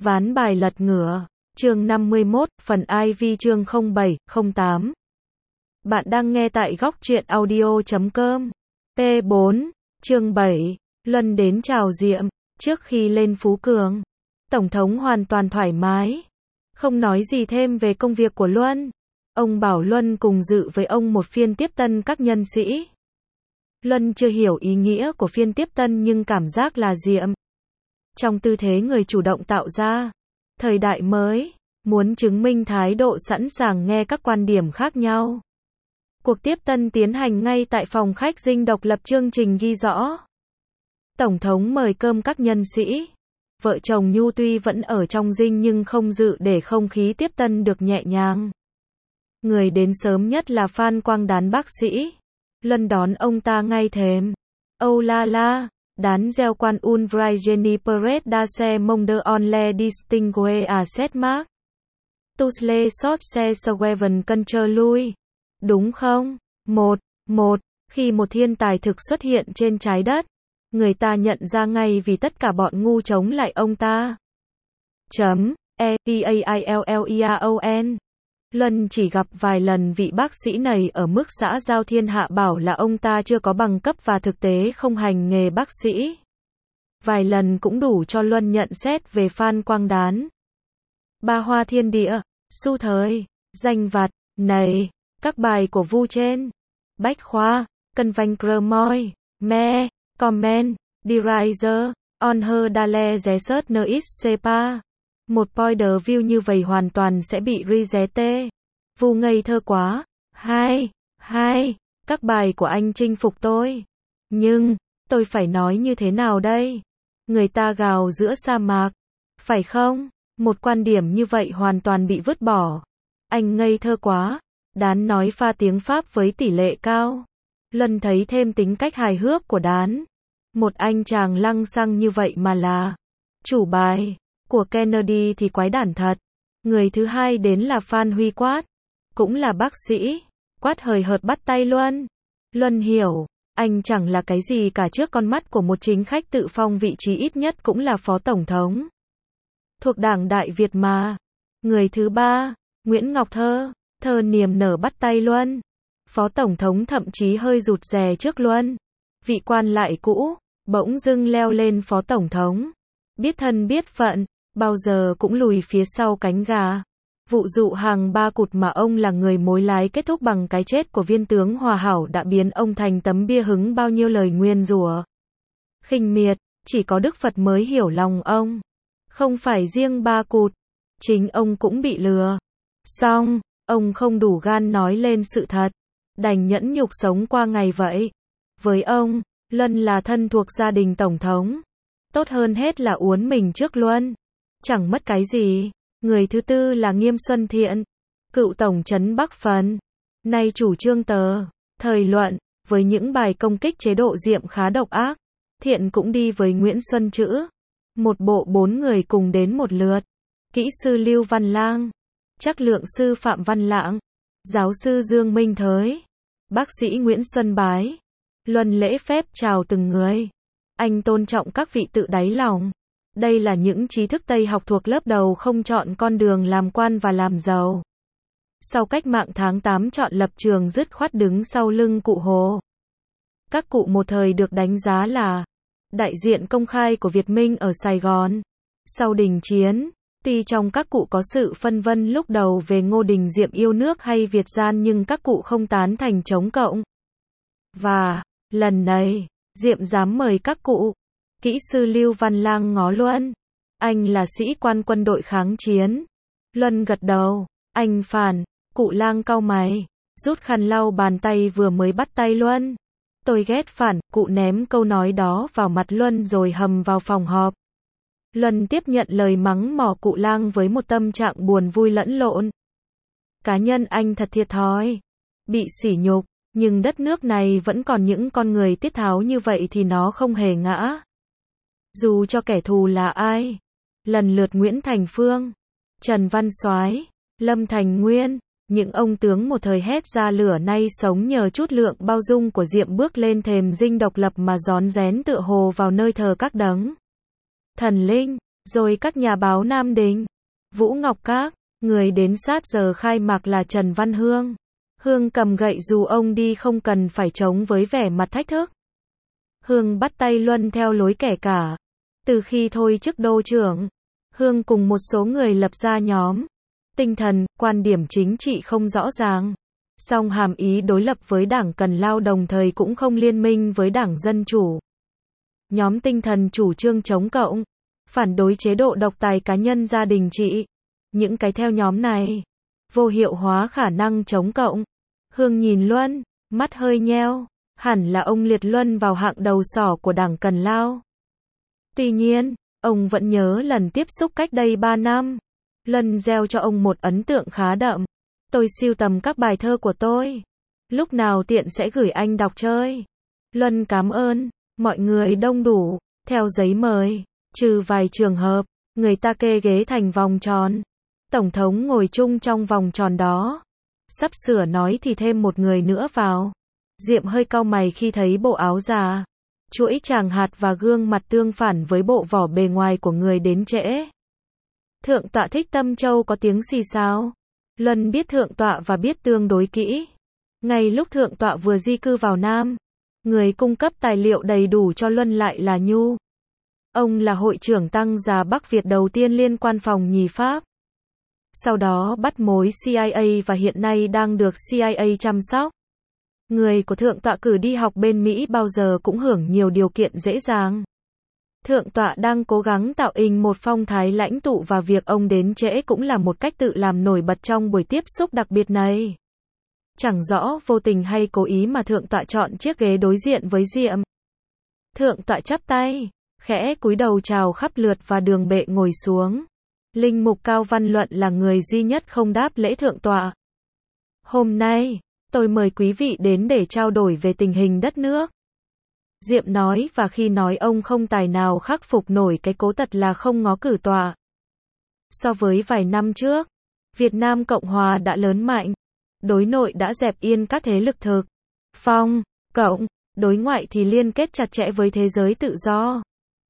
Ván bài lật ngửa. Chương 51, phần IV chương 07-08. Bạn đang nghe tại góc truyện audio.com. P4, chương 7. Luân đến chào Diệm. Trước khi lên Phú Cường, Tổng thống hoàn toàn thoải mái, không nói gì thêm về công việc của Luân. Ông bảo Luân cùng dự với ông một phiên tiếp tân các nhân sĩ. Luân chưa hiểu ý nghĩa của phiên tiếp tân nhưng cảm giác là Diệm, trong tư thế người chủ động tạo ra thời đại mới, muốn chứng minh thái độ sẵn sàng nghe các quan điểm khác nhau. Cuộc tiếp tân tiến hành ngay tại phòng khách dinh độc lập, chương trình ghi rõ. Tổng thống mời cơm các nhân sĩ. Vợ chồng Nhu tuy vẫn ở trong dinh nhưng không dự để không khí tiếp tân được nhẹ nhàng. Người đến sớm nhất là Phan Quang Đán bác sĩ. Luân đón ông ta ngay thềm. Âu la la, Đán gieo quan un vrai Jenny Perez da se monde on le distingue à set mark. Tous les sort se Sweven Concher lui. Đúng không? Một, khi một thiên tài thực xuất hiện trên trái đất, người ta nhận ra ngay vì tất cả bọn ngu chống lại ông ta. E-P-A-I-L-L-E-A-O-N. Luân chỉ gặp vài lần vị bác sĩ này ở mức xã giao, thiên hạ bảo là ông ta chưa có bằng cấp và thực tế không hành nghề bác sĩ. Vài lần cũng đủ cho Luân nhận xét về Phan Quang Đán. Ba hoa thiên địa, xu thời, danh vặt, này, các bài của Vu trên Bách Khoa, Convaincre me, comment, deriser, on her dale research nois sepa. Một point de view như vậy hoàn toàn sẽ bị rejected. Vu ngây thơ quá. Hai, các bài của anh chinh phục tôi. Nhưng, tôi phải nói như thế nào đây? Người ta gào giữa sa mạc. Phải không? Một quan điểm như vậy hoàn toàn bị vứt bỏ. Anh ngây thơ quá. Đán nói pha tiếng Pháp với tỷ lệ cao. Luân thấy thêm tính cách hài hước của Đán. Một anh chàng lăng xăng như vậy mà là chủ bài của Kennedy thì quái đản thật. Người thứ hai đến là Phan Huy Quát, cũng là bác sĩ. Quát hời hợt bắt tay Luân. Luân hiểu, anh chẳng là cái gì cả trước con mắt của một chính khách tự phong vị trí ít nhất cũng là phó tổng thống thuộc Đảng Đại Việt mà. Người thứ ba, Nguyễn Ngọc Thơ niềm nở bắt tay Luân. Phó tổng thống thậm chí hơi rụt rè trước Luân. Vị quan lại cũ, bỗng dưng leo lên phó tổng thống. Biết thân biết phận, bao giờ cũng lùi phía sau cánh gà. Vụ dụ hàng ba cụt mà ông là người mối lái kết thúc bằng cái chết của viên tướng Hòa Hảo đã biến ông thành tấm bia hứng bao nhiêu lời nguyền rủa, khinh miệt. Chỉ có Đức Phật mới hiểu lòng ông. Không phải riêng ba cụt, chính ông cũng bị lừa. Xong, ông không đủ gan nói lên sự thật, đành nhẫn nhục sống qua ngày vậy. Với ông, Luân là thân thuộc gia đình tổng thống. Tốt hơn hết là uốn mình trước Luân. Chẳng mất cái gì. Người thứ tư là Nghiêm Xuân Thiện, cựu tổng trấn Bắc Phần. Nay chủ trương thời luận, với những bài công kích chế độ Diệm khá độc ác. Thiện cũng đi với Nguyễn Xuân Chữ. Một bộ 4 người cùng đến một lượt. Kỹ sư Lưu Văn Lang, trắc lượng sư Phạm Văn Lãng, giáo sư Dương Minh Thới, bác sĩ Nguyễn Xuân Bái. Luân lễ phép chào từng người. Anh tôn trọng các vị tự đáy lòng. Đây là những trí thức Tây học thuộc lớp đầu không chọn con đường làm quan và làm giàu. Sau cách mạng tháng 8 chọn lập trường dứt khoát đứng sau lưng cụ Hồ. Các cụ một thời được đánh giá là đại diện công khai của Việt Minh ở Sài Gòn. Sau đình chiến, tuy trong các cụ có sự phân vân lúc đầu về Ngô Đình Diệm yêu nước hay Việt gian nhưng các cụ không tán thành chống cộng. Và, lần này, Diệm dám mời các cụ. Kỹ sư Lưu Văn Lang ngó Luân. Anh là sĩ quan quân đội kháng chiến. Luân gật đầu. Anh phản. Cụ Lang cau mày, rút khăn lau bàn tay vừa mới bắt tay Luân. Tôi ghét phản. Cụ ném câu nói đó vào mặt Luân rồi hầm vào phòng họp. Luân tiếp nhận lời mắng mỏ cụ Lang với một tâm trạng buồn vui lẫn lộn. Cá nhân anh thật thiệt thòi, bị sỉ nhục, nhưng đất nước này vẫn còn những con người tiết tháo như vậy thì nó không hề ngã. Dù cho kẻ thù là ai. Lần lượt Nguyễn Thành Phương, Trần Văn Soái, Lâm Thành Nguyên, những ông tướng một thời hét ra lửa nay sống nhờ chút lượng bao dung của Diệm bước lên thềm dinh độc lập mà rón rén tựa hồ vào nơi thờ các đấng thần linh. Rồi các nhà báo Nam Đình, Vũ Ngọc Các, người đến sát giờ khai mạc là Trần Văn Hương. Hương cầm gậy dù ông đi không cần phải chống với vẻ mặt thách thức. Hương bắt tay Luân theo lối kẻ cả. Từ khi thôi chức đô trưởng, Hương cùng một số người lập ra nhóm. Tinh thần, quan điểm chính trị không rõ ràng. Song hàm ý đối lập với Đảng Cần Lao đồng thời cũng không liên minh với Đảng Dân Chủ. Nhóm tinh thần chủ trương chống cộng, phản đối chế độ độc tài cá nhân gia đình trị. Những cái theo nhóm này, vô hiệu hóa khả năng chống cộng. Hương nhìn Luân, mắt hơi nheo, hẳn là ông liệt Luân vào hạng đầu sỏ của Đảng Cần Lao. Tuy nhiên, ông vẫn nhớ lần tiếp xúc cách đây 3 năm. Luân gieo cho ông một ấn tượng khá đậm. Tôi sưu tầm các bài thơ của tôi. Lúc nào tiện sẽ gửi anh đọc chơi. Luân cảm ơn. Mọi người đông đủ, theo giấy mời. Trừ vài trường hợp, người ta kê ghế thành vòng tròn. Tổng thống ngồi chung trong vòng tròn đó. Sắp sửa nói thì thêm một người nữa vào. Diệm hơi cau mày khi thấy bộ áo già, chuỗi tràng hạt và gương mặt tương phản với bộ vỏ bề ngoài của người đến trễ. Thượng tọa Thích Tâm Châu có tiếng xì xào. Luân biết thượng tọa và biết tương đối kỹ. Ngay lúc thượng tọa vừa di cư vào Nam, người cung cấp tài liệu đầy đủ cho Luân lại là Nhu. Ông là hội trưởng tăng già Bắc Việt đầu tiên liên quan phòng nhì Pháp. Sau đó bắt mối CIA và hiện nay đang được CIA chăm sóc. Người của thượng tọa cử đi học bên Mỹ bao giờ cũng hưởng nhiều điều kiện dễ dàng. Thượng tọa đang cố gắng tạo hình một phong thái lãnh tụ và việc ông đến trễ cũng là một cách tự làm nổi bật trong buổi tiếp xúc đặc biệt này. Chẳng rõ vô tình hay cố ý mà thượng tọa chọn chiếc ghế đối diện với Diệm. Thượng tọa chắp tay, khẽ cúi đầu chào khắp lượt và đường bệ ngồi xuống. Linh mục Cao Văn Luận là người duy nhất không đáp lễ thượng tọa. Hôm nay, tôi mời quý vị đến để trao đổi về tình hình đất nước. Diệm nói và khi nói ông không tài nào khắc phục nổi cái cố tật là không ngó cử tọa. So với vài năm trước, Việt Nam Cộng Hòa đã lớn mạnh. Đối nội đã dẹp yên các thế lực thực, phong, cộng, đối ngoại thì liên kết chặt chẽ với thế giới tự do.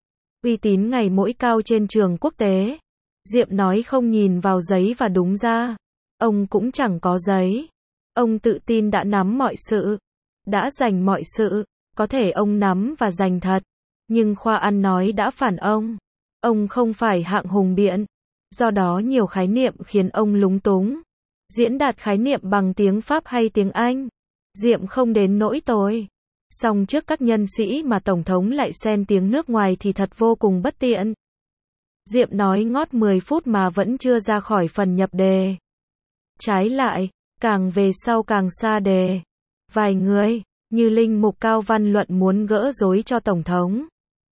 Uy tín ngày mỗi cao trên trường quốc tế. Diệm nói không nhìn vào giấy và đúng ra, ông cũng chẳng có giấy. Ông tự tin đã nắm mọi sự, đã giành mọi sự, có thể ông nắm và giành thật, nhưng khoa ăn nói đã phản ông. Ông không phải hạng hùng biện, do đó nhiều khái niệm khiến ông lúng túng. Diễn đạt khái niệm bằng tiếng Pháp hay tiếng Anh, Diệm không đến nỗi tồi. Song trước các nhân sĩ mà Tổng thống lại xen tiếng nước ngoài thì thật vô cùng bất tiện. Diệm nói ngót 10 phút mà vẫn chưa ra khỏi phần nhập đề. Trái lại, càng về sau càng xa đề. Vài người, như linh mục Cao Văn Luận muốn gỡ rối cho Tổng thống.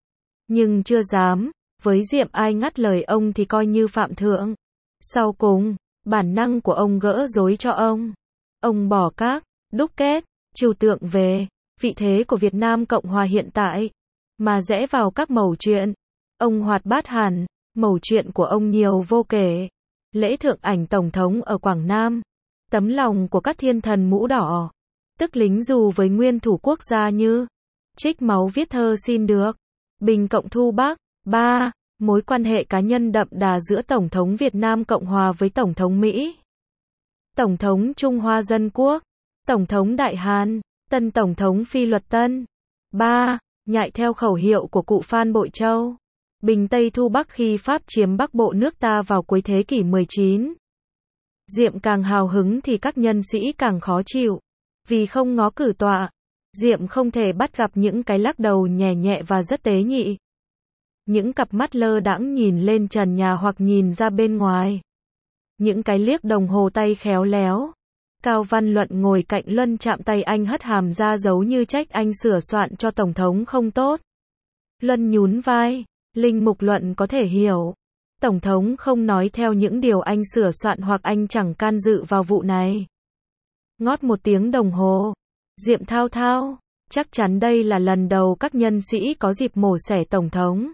Nhưng chưa dám, với Diệm ai ngắt lời ông thì coi như phạm thượng. Sau cùng, bản năng của ông gỡ rối cho ông. Ông bỏ các đúc kết, trừu tượng về vị thế của Việt Nam Cộng Hòa hiện tại, mà rẽ vào các mẩu chuyện. Ông hoạt bát hẳn, mẩu chuyện của ông nhiều vô kể. Lễ thượng ảnh Tổng thống ở Quảng Nam, tấm lòng của các thiên thần mũ đỏ, tức lính dù với nguyên thủ quốc gia như trích máu viết thơ xin được, bình cộng thu Bắc. 3. Mối quan hệ cá nhân đậm đà giữa Tổng thống Việt Nam Cộng Hòa với Tổng thống Mỹ, Tổng thống Trung Hoa Dân Quốc, Tổng thống Đại Hàn, tân Tổng thống Phi Luật Tân. 3. Nhại theo khẩu hiệu của cụ Phan Bội Châu, bình Tây thu Bắc khi Pháp chiếm Bắc Bộ nước ta vào cuối thế kỷ 19. Diệm càng hào hứng thì các nhân sĩ càng khó chịu. Vì không ngó cử tọa, Diệm không thể bắt gặp những cái lắc đầu nhẹ nhẹ và rất tế nhị. Những cặp mắt lơ đãng nhìn lên trần nhà hoặc nhìn ra bên ngoài. Những cái liếc đồng hồ tay khéo léo. Cao Văn Luận ngồi cạnh Luân chạm tay anh hất hàm ra giấu như trách anh sửa soạn cho Tổng thống không tốt. Luân nhún vai, linh mục Luận có thể hiểu. Tổng thống không nói theo những điều anh sửa soạn hoặc anh chẳng can dự vào vụ này. Ngót một tiếng đồng hồ, Diệm thao thao, chắc chắn đây là lần đầu các nhân sĩ có dịp mổ xẻ Tổng thống.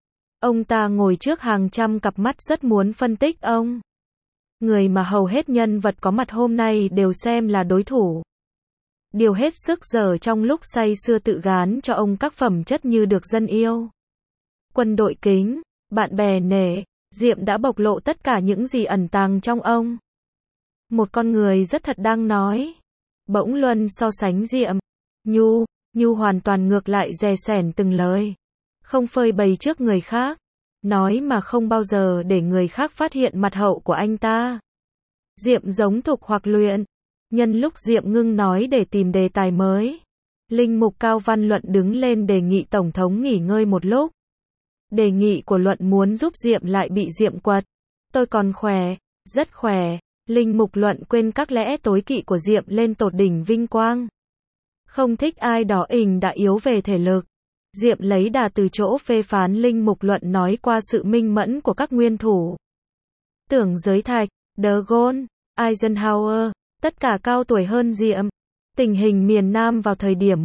Ông ta ngồi trước hàng trăm cặp mắt rất muốn phân tích ông. Người mà hầu hết nhân vật có mặt hôm nay đều xem là đối thủ. Điều hết sức dở trong lúc say sưa tự gán cho ông các phẩm chất như được dân yêu, quân đội kính, bạn bè nể, Diệm đã bộc lộ tất cả những gì ẩn tàng trong ông. Một con người rất thật đang nói. Bỗng Luân so sánh Diệm. Nhu hoàn toàn ngược lại dè sẻn từng lời. Không phơi bày trước người khác. Nói mà không bao giờ để người khác phát hiện mặt hậu của anh ta. Diệm giống Thục hoặc Luyện. Nhân lúc Diệm ngưng nói để tìm đề tài mới, linh mục Cao Văn Luận đứng lên đề nghị Tổng thống nghỉ ngơi một lúc. Đề nghị của Luận muốn giúp Diệm lại bị Diệm quật. Tôi còn khỏe, rất khỏe. Linh mục Luận quên các lẽ tối kỵ của Diệm lên tột đỉnh vinh quang. Không thích ai đó đã yếu về thể lực. Diệm lấy đà từ chỗ phê phán Linh mục Luận nói qua sự minh mẫn của các nguyên thủ. Tưởng Giới Thạch, De Gaulle, Eisenhower, tất cả cao tuổi hơn Diệm. Tình hình miền Nam vào thời điểm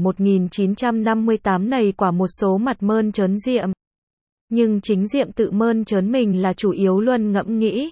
1958 này quả một số mặt mơn trớn Diệm. Nhưng chính Diệm tự mơn trớn mình là chủ yếu. Luân ngẫm nghĩ.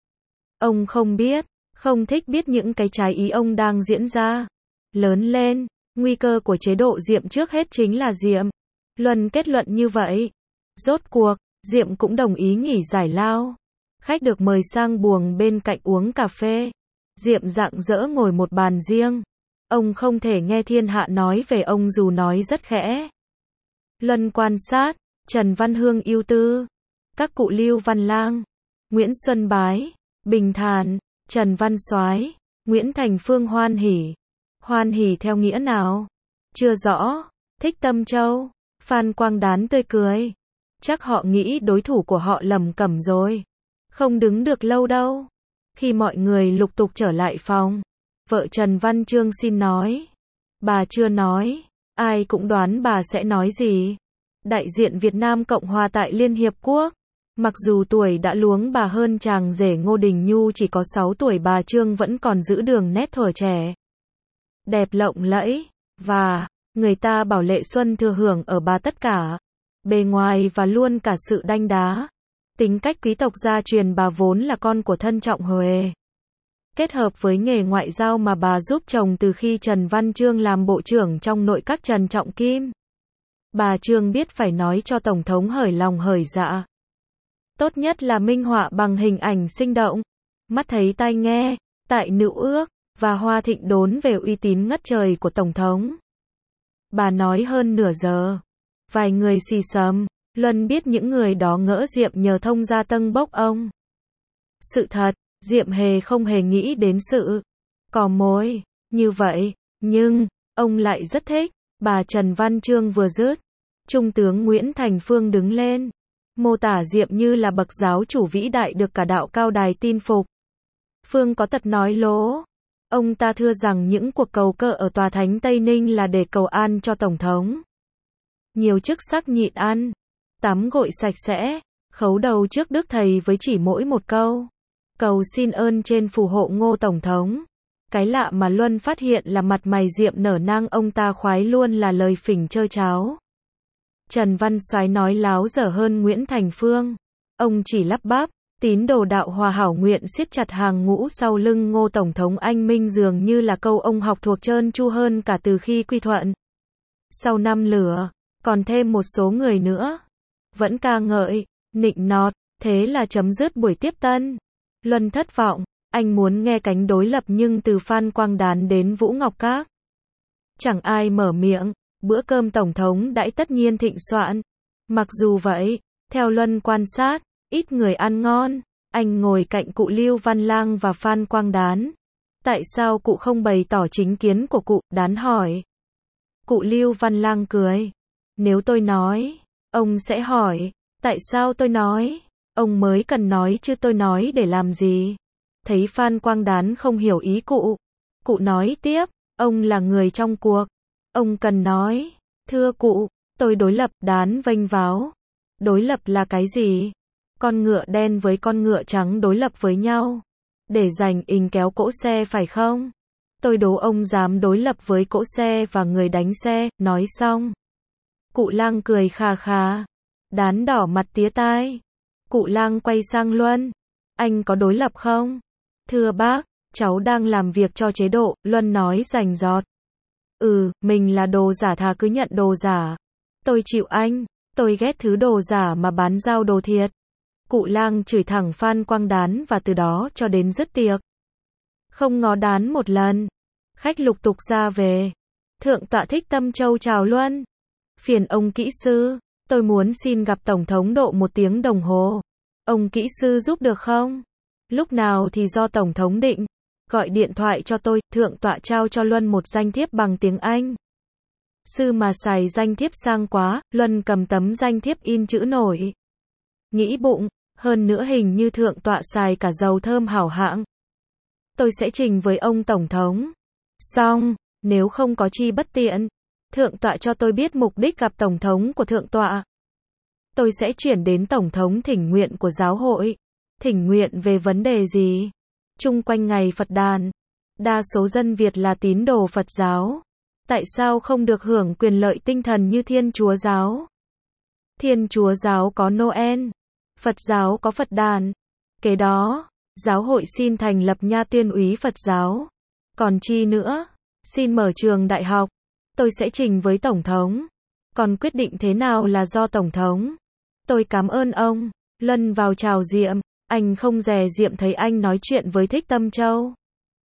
Ông không biết, không thích biết những cái trái ý ông đang diễn ra. Lớn lên, nguy cơ của chế độ Diệm trước hết chính là Diệm. Luân kết luận như vậy. Rốt cuộc, Diệm cũng đồng ý nghỉ giải lao. Khách được mời sang buồng bên cạnh uống cà phê. Diệm rạng rỡ ngồi một bàn riêng. Ông không thể nghe thiên hạ nói về ông dù nói rất khẽ. Luân quan sát, Trần Văn Hương ưu tư. Các cụ Lưu Văn Lang, Nguyễn Xuân Bái, bình thản, Trần Văn Soái, Nguyễn Thành Phương hoan hỉ. Hoan hỉ theo nghĩa nào? Chưa rõ. Thích Tâm Châu, Phan Quang Đán tươi cười. Chắc họ nghĩ đối thủ của họ lầm cẩm rồi. Không đứng được lâu đâu. Khi mọi người lục tục trở lại phòng, vợ Trần Văn Chương xin nói. Bà chưa nói, ai cũng đoán bà sẽ nói gì. Đại diện Việt Nam Cộng Hòa tại Liên Hiệp Quốc. Mặc dù tuổi đã luống bà hơn chàng rể Ngô Đình Nhu chỉ có 6 tuổi, bà Trương vẫn còn giữ đường nét thuở trẻ. Đẹp lộng lẫy, và người ta bảo Lệ Xuân thừa hưởng ở bà tất cả. Bề ngoài và luôn cả sự đanh đá. Tính cách quý tộc gia truyền bà vốn là con của thân Trọng Huệ. Kết hợp với nghề ngoại giao mà bà giúp chồng từ khi Trần Văn Chương làm bộ trưởng trong nội các Trần Trọng Kim. Bà Trương biết phải nói cho Tổng thống hởi lòng hởi dạ. Tốt nhất là minh họa bằng hình ảnh sinh động, mắt thấy tai nghe, tại nữ ước, và hoa thịnh đốn về uy tín ngất trời của Tổng thống. Bà nói hơn nửa giờ. Vài người xì xầm. Luân biết những người đó ngỡ Diệm nhờ thông gia tâng bốc ông. Sự thật, Diệm không hề nghĩ đến sự cò mồi như vậy, nhưng ông lại rất thích. Bà Trần Văn Chương vừa dứt, Trung tướng Nguyễn Thành Phương đứng lên, mô tả Diệm như là bậc giáo chủ vĩ đại được cả đạo Cao Đài tin phục. Phương có tật nói lố. Ông ta thưa rằng những cuộc cầu cờ ở tòa thánh Tây Ninh là để cầu an cho Tổng thống. Nhiều chức sắc nhịn ăn, tắm gội sạch sẽ, khấu đầu trước Đức Thầy với chỉ mỗi một câu. Cầu xin ơn trên phù hộ Ngô Tổng thống. Cái lạ mà Luân phát hiện là mặt mày Diệm nở nang, ông ta khoái luôn là lời phỉnh trơ cháo. Trần Văn Soái nói láo dở hơn Nguyễn Thành Phương. Ông chỉ lắp bắp, tín đồ đạo Hòa hảo nguyện siết chặt hàng ngũ sau lưng Ngô Tổng thống anh minh, dường như là câu ông học thuộc trơn tru hơn cả từ khi quy thuận. Sau năm lửa, còn thêm một số người nữa. Vẫn ca ngợi, nịnh nọt, thế là chấm dứt buổi tiếp tân. Luân thất vọng, anh muốn nghe cánh đối lập nhưng từ Phan Quang Đán đến Vũ Ngọc Các. Chẳng ai mở miệng, bữa cơm Tổng thống đãi tất nhiên thịnh soạn. Mặc dù vậy, theo Luân quan sát, ít người ăn ngon. Anh ngồi cạnh cụ Lưu Văn Lang và Phan Quang Đán. Tại sao cụ không bày tỏ chính kiến của cụ? Đán hỏi. Cụ Lưu Văn Lang cười. Nếu tôi nói, ông sẽ hỏi, tại sao tôi nói? Ông mới cần nói chứ tôi nói để làm gì? Thấy Phan Quang Đán không hiểu ý cụ. Cụ nói tiếp, ông là người trong cuộc. Ông cần nói, thưa cụ, tôi đối lập. Đán vênh váo. Đối lập là cái gì? Con ngựa đen với con ngựa trắng đối lập với nhau. Để giành kéo cỗ xe phải không? Tôi đố ông dám đối lập với cỗ xe và người đánh xe. Nói xong, cụ Lang cười khà khà. Đán đỏ mặt tía tai. Cụ Lang quay sang Luân. Anh có đối lập không? Thưa bác, cháu đang làm việc cho chế độ. Luân nói rành rọt. Mình là đồ giả, thà cứ nhận đồ giả. Tôi chịu anh. Tôi ghét thứ đồ giả mà bán giao đồ thiệt. Cụ Lang chửi thẳng Phan Quang Đán và từ đó cho đến dứt tiệc. Không ngó Đán một lần. Khách lục tục ra về. Thượng tọa Thích Tâm Châu chào Luân. Phiền ông kỹ sư, tôi muốn xin gặp Tổng thống độ 1 tiếng đồng hồ. Ông kỹ sư giúp được không? Lúc nào thì do Tổng thống định. Gọi điện thoại cho tôi, thượng tọa trao cho Luân một danh thiếp bằng tiếng Anh. Sư mà xài danh thiếp sang quá, Luân cầm tấm danh thiếp in chữ nổi. Nghĩ bụng, hơn nữa hình như thượng tọa xài cả dầu thơm hảo hạng. Tôi sẽ trình với ông Tổng thống. Xong, nếu không có chi bất tiện, thượng tọa cho tôi biết mục đích gặp Tổng thống của thượng tọa. Tôi sẽ chuyển đến Tổng thống thỉnh nguyện của giáo hội. Thỉnh nguyện về vấn đề gì? Chung quanh ngày Phật đàn, đa số dân Việt là tín đồ Phật giáo. Tại sao không được hưởng quyền lợi tinh thần như Thiên Chúa giáo? Thiên Chúa giáo có Noel, Phật giáo có Phật đàn. Kế đó, giáo hội xin thành lập Nha Tuyên úy Phật giáo. Còn chi nữa? Xin mở trường đại học. Tôi sẽ trình với Tổng thống. Còn quyết định thế nào là do Tổng thống. Tôi cảm ơn ông. Luân vào chào Diệm. Anh không dè Diệm thấy anh nói chuyện với Thích Tâm Châu.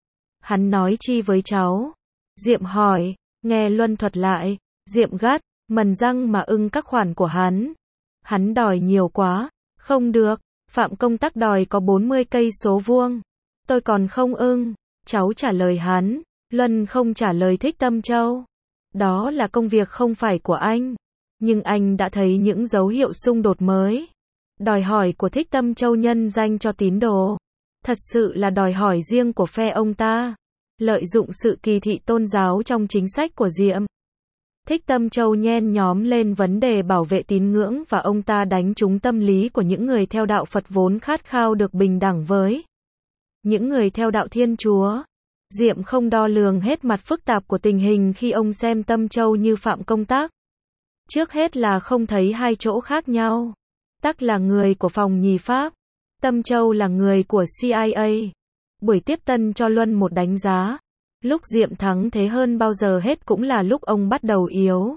Hắn nói chi với cháu? Diệm hỏi. Nghe Luân thuật lại. Diệm gắt, mần răng mà ưng các khoản của hắn. Hắn đòi nhiều quá. Không được. Phạm Công Tắc đòi có 40 cây số vuông. Tôi còn không ưng. Cháu trả lời hắn. Luân không trả lời Thích Tâm Châu. Đó là công việc không phải của anh. Nhưng anh đã thấy những dấu hiệu xung đột mới. Đòi hỏi của Thích Tâm Châu nhân danh cho tín đồ. Thật sự là đòi hỏi riêng của phe ông ta. Lợi dụng sự kỳ thị tôn giáo trong chính sách của Diệm. Thích Tâm Châu nhen nhóm lên vấn đề bảo vệ tín ngưỡng và ông ta đánh trúng tâm lý của những người theo đạo Phật vốn khát khao được bình đẳng với những người theo đạo Thiên Chúa. Diệm không đo lường hết mặt phức tạp của tình hình khi ông xem Tâm Châu như Phạm Công Tắc. Trước hết là không thấy hai chỗ khác nhau. Tắc là người của phòng nhì Pháp. Tâm Châu là người của CIA. Buổi tiếp tân cho Luân một đánh giá. Lúc Diệm thắng thế hơn bao giờ hết cũng là lúc ông bắt đầu yếu.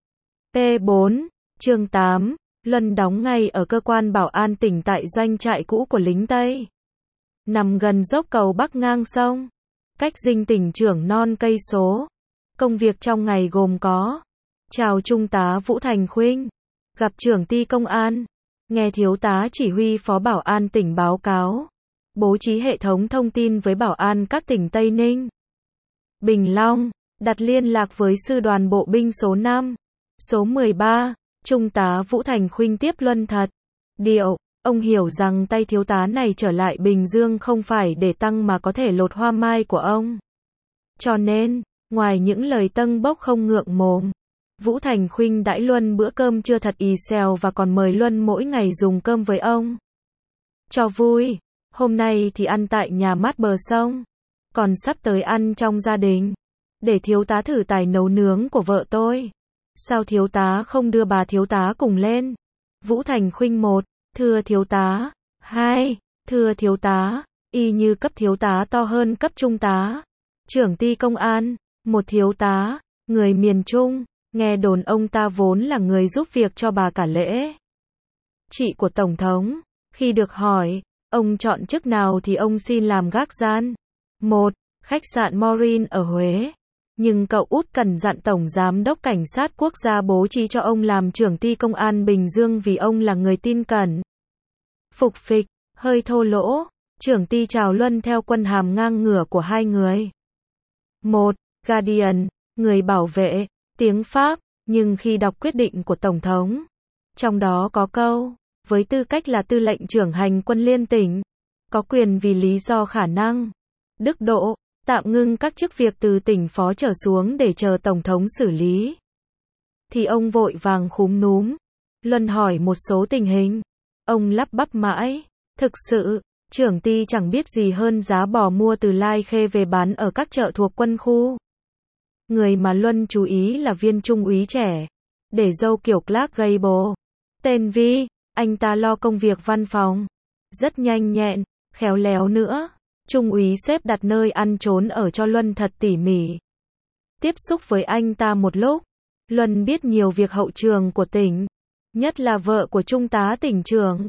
P4, chương 8, Luân đóng ngay ở cơ quan bảo an tỉnh tại doanh trại cũ của lính Tây. Nằm gần dốc cầu Bắc ngang sông. Cách dinh tỉnh trưởng non cây số. Công việc trong ngày gồm có: chào Trung tá Vũ Thành Khuynh, gặp trưởng ty công an, nghe thiếu tá chỉ huy phó bảo an tỉnh báo cáo, bố trí hệ thống thông tin với bảo an các tỉnh Tây Ninh, Bình Long, đặt liên lạc với sư đoàn bộ binh số 5, số 13, Trung tá Vũ Thành Khuynh tiếp Luân thật. Điệu, ông hiểu rằng tay thiếu tá này trở lại Bình Dương không phải để tăng mà có thể lột hoa mai của ông. Cho nên, ngoài những lời tâng bốc không ngượng mồm, Vũ Thành Khuynh đãi Luân bữa cơm trưa thật ì xèo và còn mời Luân mỗi ngày dùng cơm với ông. Cho vui, hôm nay thì ăn tại nhà mát bờ sông, còn sắp tới ăn trong gia đình. Để thiếu tá thử tài nấu nướng của vợ tôi. Sao thiếu tá không đưa bà thiếu tá cùng lên? Vũ Thành Khuynh 1, thưa thiếu tá. 2, thưa thiếu tá, y như cấp thiếu tá to hơn cấp trung tá. Trưởng ty công an, một thiếu tá, người miền Trung, nghe đồn ông ta vốn là người giúp việc cho bà cả lễ. Chị của Tổng thống, khi được hỏi, ông chọn chức nào thì ông xin làm gác gian. 1, khách sạn Morin ở Huế. Nhưng cậu út cần dặn Tổng Giám đốc Cảnh sát Quốc gia bố trí cho ông làm trưởng ty công an Bình Dương vì ông là người tin cẩn. Phục phịch, hơi thô lỗ, trưởng ty chào Luân theo quân hàm ngang ngửa của hai người. 1, Guardian, người bảo vệ, tiếng Pháp, nhưng khi đọc quyết định của Tổng thống, trong đó có câu, với tư cách là tư lệnh trưởng hành quân liên tỉnh, có quyền vì lý do khả năng, đức độ, tạm ngưng các chức việc từ tỉnh phó trở xuống để chờ Tổng thống xử lý. Thì ông vội vàng khúm núm. Luân hỏi một số tình hình. Ông lắp bắp mãi. Thực sự, trưởng ty chẳng biết gì hơn giá bò mua từ Lai Khê về bán ở các chợ thuộc quân khu. Người mà Luân chú ý là viên trung úy trẻ. Để râu kiểu Clark Gable. Tên Vi, anh ta lo công việc văn phòng. Rất nhanh nhẹn, khéo léo nữa. Trung úy xếp đặt nơi ăn trốn ở cho Luân thật tỉ mỉ. Tiếp xúc với anh ta một lúc, Luân biết nhiều việc hậu trường của tỉnh, nhất là vợ của Trung tá tỉnh trưởng.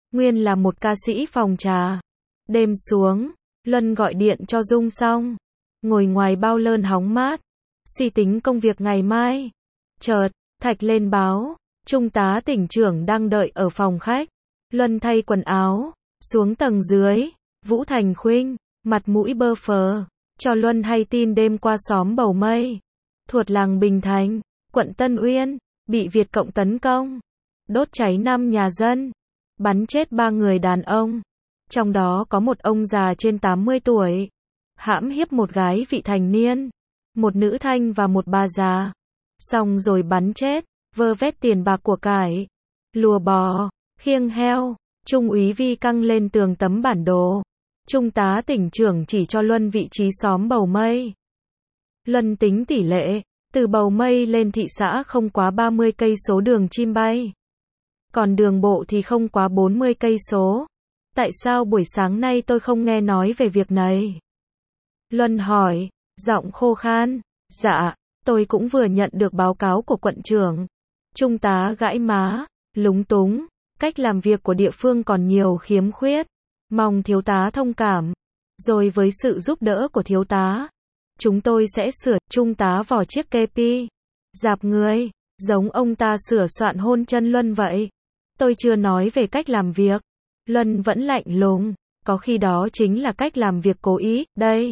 nguyên là một ca sĩ phòng trà. Đêm xuống, Luân gọi điện cho Dung xong, ngồi ngoài bao lơn hóng mát, suy tính công việc ngày mai. Chợt, Thạch lên báo, Trung tá tỉnh trưởng đang đợi ở phòng khách. Luân thay quần áo, xuống tầng dưới, Vũ Thành Khuynh, mặt mũi bơ phờ, cho Luân hay tin đêm qua xóm Bầu Mây, thuộc làng Bình Thành, quận Tân Uyên, bị Việt Cộng tấn công, đốt cháy 5 nhà dân, bắn chết 3 người đàn ông, trong đó có một ông già trên 80 tuổi, hãm hiếp một gái vị thành niên, một nữ thanh và một bà già, xong rồi bắn chết, vơ vét tiền bạc của cải, lùa bò, khiêng heo. Trung úy Vi căng lên tường tấm bản đồ. Trung tá tỉnh trưởng chỉ cho Luân vị trí xóm Bầu Mây. Luân tính tỷ lệ, từ Bầu Mây lên thị xã không quá 30 cây số đường chim bay. Còn đường bộ thì không quá 40 cây số. Tại sao buổi sáng nay tôi không nghe nói về việc này? Luân hỏi, giọng khô khan. Dạ, tôi cũng vừa nhận được báo cáo của quận trưởng. Trung tá gãi má, lúng túng. Cách làm việc của địa phương còn nhiều khiếm khuyết. Mong thiếu tá thông cảm. Rồi với sự giúp đỡ của thiếu tá, chúng tôi sẽ sửa. Trung tá vò chiếc kepi, dạp người, giống ông ta sửa soạn hôn chân Luân vậy. Tôi chưa nói về cách làm việc. Luân vẫn lạnh lùng. Có khi đó chính là cách làm việc cố ý. Đây.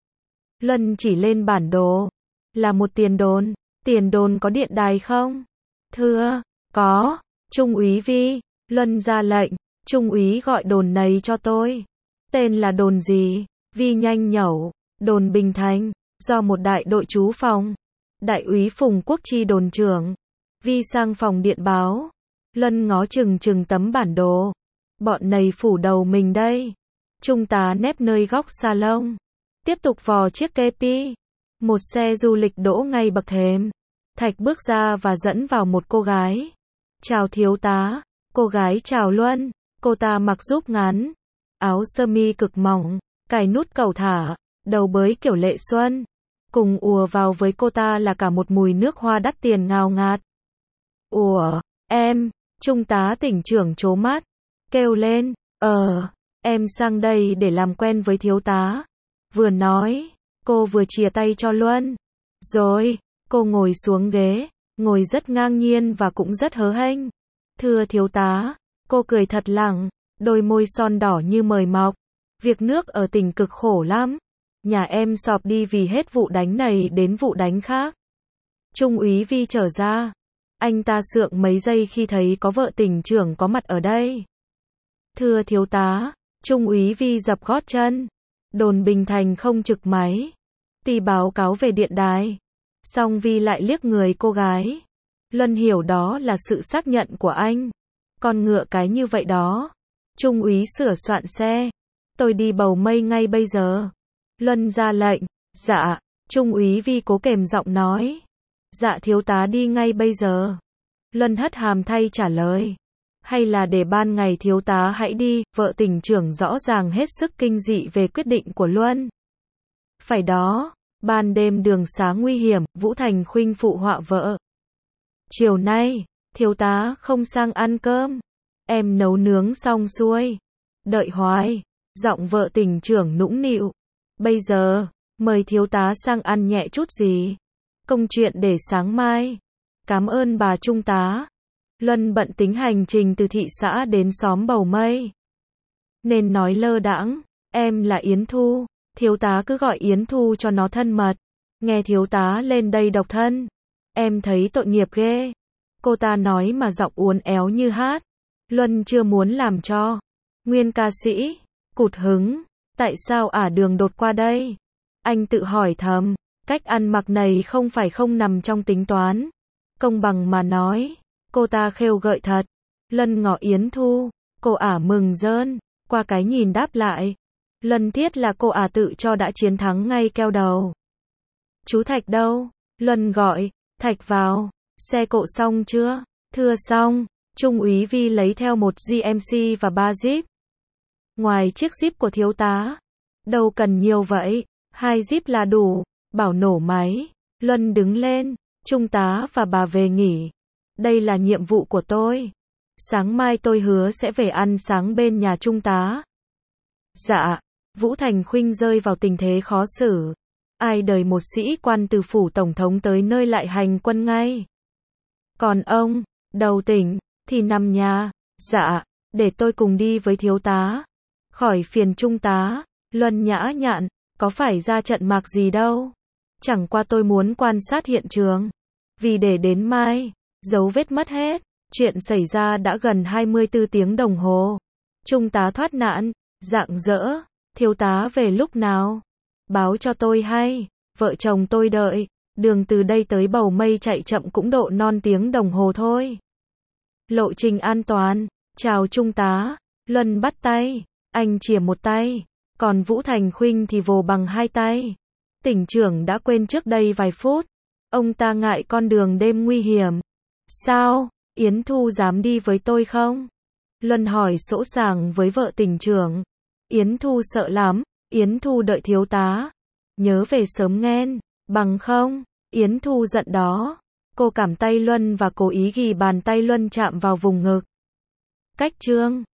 Luân chỉ lên bản đồ. Là một tiền đồn. Tiền đồn có điện đài không? Thưa, có. Trung úy Vi. Luân ra lệnh. Trung úy gọi đồn này cho tôi. Tên là đồn gì? Vi nhanh nhẩu. Đồn Bình Thành. Do một đại đội trú phòng. Đại úy Phùng Quốc Chi đồn trưởng. Vi sang phòng điện báo. Luân ngó chừng tấm bản đồ. Bọn này phủ đầu mình đây. Trung tá nép nơi góc salon. Tiếp tục vò chiếc kepi. Một xe du lịch đỗ ngay bậc thềm. Thạch bước ra và dẫn vào một cô gái. Chào thiếu tá. Cô gái chào Luân. Cô ta mặc giúp ngắn, áo sơ mi cực mỏng, cài nút cầu thả, đầu bới kiểu Lệ Xuân. Cùng ùa vào với cô ta là cả một mùi nước hoa đắt tiền ngào ngạt. Ủa, em, Trung tá tỉnh trưởng trố mắt, kêu lên, em sang đây để làm quen với thiếu tá. Vừa nói, cô vừa chìa tay cho Luân. Rồi, cô ngồi xuống ghế, ngồi rất ngang nhiên và cũng rất hớ hênh. Thưa thiếu tá, cô cười thật lẳng, đôi môi son đỏ như mời mọc. Việc nước ở tỉnh cực khổ lắm. Nhà em sọp đi vì hết vụ đánh này đến vụ đánh khác. Trung úy Vi trở ra. Anh ta sượng mấy giây khi thấy có vợ tỉnh trưởng có mặt ở đây. Thưa thiếu tá, Trung úy Vi dập gót chân. Đồn Bình Thành không trực máy. Ti báo cáo về điện đài. Xong Vi lại liếc người cô gái. Luân hiểu đó là sự xác nhận của anh. Con ngựa cái như vậy đó. Trung úy sửa soạn xe. Tôi đi Bầu Mây ngay bây giờ. Luân ra lệnh. Dạ. Trung úy Vi cố kềm giọng nói. Dạ thiếu tá đi ngay bây giờ. Luân hất hàm thay trả lời. Hay là để ban ngày thiếu tá hãy đi. Vợ tỉnh trưởng rõ ràng hết sức kinh dị về quyết định của Luân. Phải đó. Ban đêm đường xá nguy hiểm. Vũ Thành Khuynh phụ họa vợ. Chiều nay, thiếu tá không sang ăn cơm. Em nấu nướng xong xuôi. Đợi hoài. Giọng vợ tỉnh trưởng nũng nịu. Bây giờ, mời thiếu tá sang ăn nhẹ chút gì. Công chuyện để sáng mai. Cảm ơn bà Trung tá. Luân bận tính hành trình từ thị xã đến xóm Bầu Mây. Nên nói lơ đãng. Em là Yến Thu. Thiếu tá cứ gọi Yến Thu cho nó thân mật. Nghe thiếu tá lên đây độc thân. Em thấy tội nghiệp ghê. Cô ta nói mà giọng uốn éo như hát. Luân chưa muốn làm cho nguyên ca sĩ cụt hứng. Tại sao ả đường đột qua đây? Anh tự hỏi thầm. Cách ăn mặc này không phải không nằm trong tính toán. Công bằng mà nói. Cô ta khêu gợi thật. Luân ngỏ Yến Thu. Cô ả mừng rơn. Qua cái nhìn đáp lại. Luân thiết là cô ả tự cho đã chiến thắng ngay keo đầu. Chú Thạch đâu? Luân gọi. Thạch vào. Xe cộ xong chưa? Thưa xong. Trung úy Vi lấy theo một GMC và 3 Jeep. Ngoài chiếc Jeep của thiếu tá. Đâu cần nhiều vậy. 2 Jeep là đủ. Bảo nổ máy. Luân đứng lên. Trung tá và bà về nghỉ. Đây là nhiệm vụ của tôi. Sáng mai tôi hứa sẽ về ăn sáng bên nhà Trung tá. Dạ. Vũ Thành Khuynh rơi vào tình thế khó xử. Ai đời một sĩ quan từ phủ tổng thống tới nơi lại hành quân ngay. Còn ông, đầu tỉnh, thì nằm nhà. Dạ, để tôi cùng đi với thiếu tá. Khỏi phiền Trung tá. Luân nhã nhặn, có phải ra trận mạc gì đâu. Chẳng qua tôi muốn quan sát hiện trường. Vì để đến mai, dấu vết mất hết. Chuyện xảy ra đã gần 24 tiếng đồng hồ. Trung tá thoát nạn, rạng rỡ. Thiếu tá về lúc nào? Báo cho tôi hay. Vợ chồng tôi đợi. Đường từ đây tới Bầu Mây chạy chậm cũng độ non tiếng đồng hồ thôi. Lộ trình an toàn. Chào Trung tá. Luân bắt tay. Anh chìa một tay. Còn Vũ Thành Khuynh thì vồ bằng hai tay. Tỉnh trưởng đã quên trước đây vài phút. Ông ta ngại con đường đêm nguy hiểm. Sao? Yến Thu dám đi với tôi không? Luân hỏi sỗ sàng với vợ tỉnh trưởng. Yến Thu sợ lắm. Yến Thu đợi thiếu tá. Nhớ về sớm nghen. Bằng không? Yến Thu giận đó. Cô cảm tay Luân và cố ý ghi bàn tay Luân chạm vào vùng ngực. Cách trương.